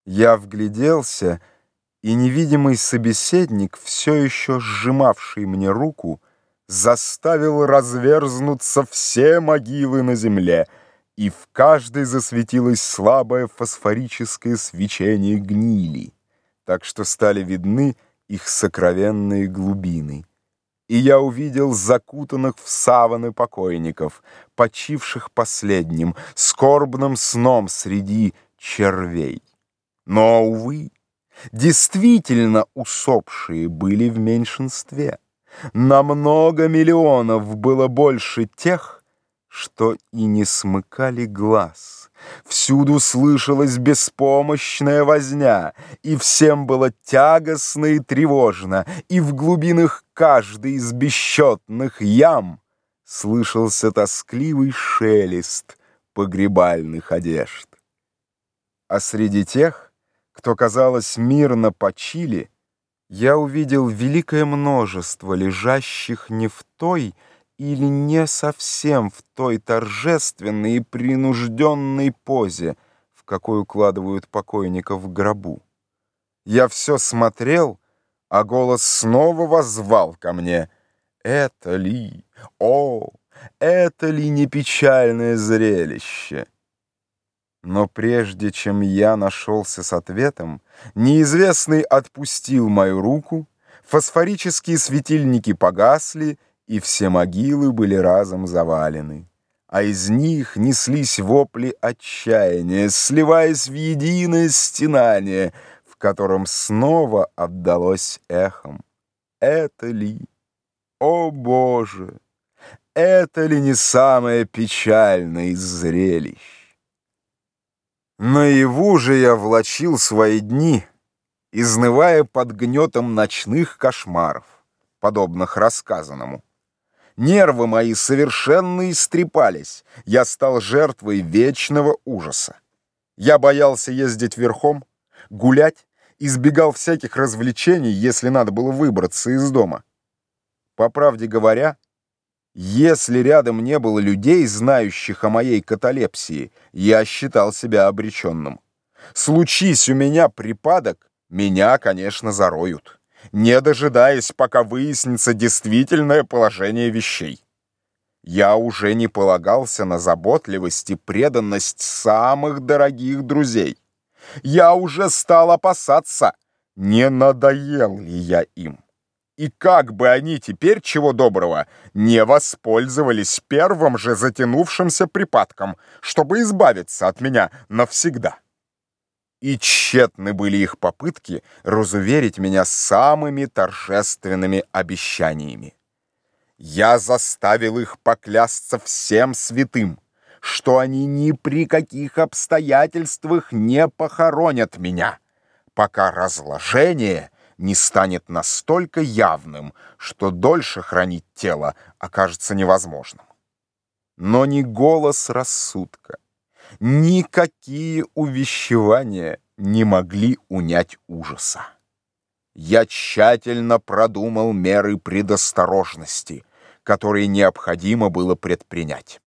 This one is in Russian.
Я вгляделся, и невидимый собеседник, все еще сжимавший мне руку, заставил разверзнуться все могилы на земле, и в каждой засветилось слабое фосфорическое свечение гнили, так что стали видны их сокровенные глубины. И я увидел закутанных в саваны покойников, почивших последним, скорбным сном среди червей. Но, увы, действительно усопшие были в меньшинстве. На много миллионов было больше тех, что и не смыкали глаз. Всюду слышалась беспомощная возня, и всем было тягостно и тревожно, и в глубинах каждой из бесчетных ям слышался тоскливый шелест погребальных одежд. А среди тех, кто, казалось, мирно почили, я увидел великое множество лежащих не в той или не совсем в той торжественной и принужденной позе, в какой укладывают покойников в гробу. Я все смотрел, а голос снова воззвал ко мне: «Это ли, о, это ли не печальное зрелище?» Но прежде чем я нашелся с ответом, неизвестный отпустил мою руку, фосфорические светильники погасли, и все могилы были разом завалены, а из них неслись вопли отчаяния, сливаясь в единое стенание, в котором снова отдалось эхом: «Это ли, о Боже, это ли не самое печальное из зрелищ?» Наяву же я влачил свои дни, изнывая под гнетом ночных кошмаров, подобных рассказанному. Нервы мои совершенно истрепались, я стал жертвой вечного ужаса. Я боялся ездить верхом, гулять, избегал всяких развлечений, если надо было выбраться из дома. По правде говоря, если рядом не было людей, знающих о моей каталепсии, я считал себя обреченным. Случись у меня припадок, меня, конечно, зароют, не дожидаясь, пока выяснится действительное положение вещей. Я уже не полагался на заботливость и преданность самых дорогих друзей. Я уже стал опасаться, не надоел ли я им. И как бы они теперь, чего доброго, не воспользовались первым же затянувшимся припадком, чтобы избавиться от меня навсегда. И тщетны были их попытки разуверить меня самыми торжественными обещаниями. Я заставил их поклясться всем святым, что они ни при каких обстоятельствах не похоронят меня, пока разложение не станет настолько явным, что дольше хранить тело окажется невозможным. Но ни голос рассудка, никакие увещевания не могли унять ужаса. Я тщательно продумал меры предосторожности, которые необходимо было предпринять.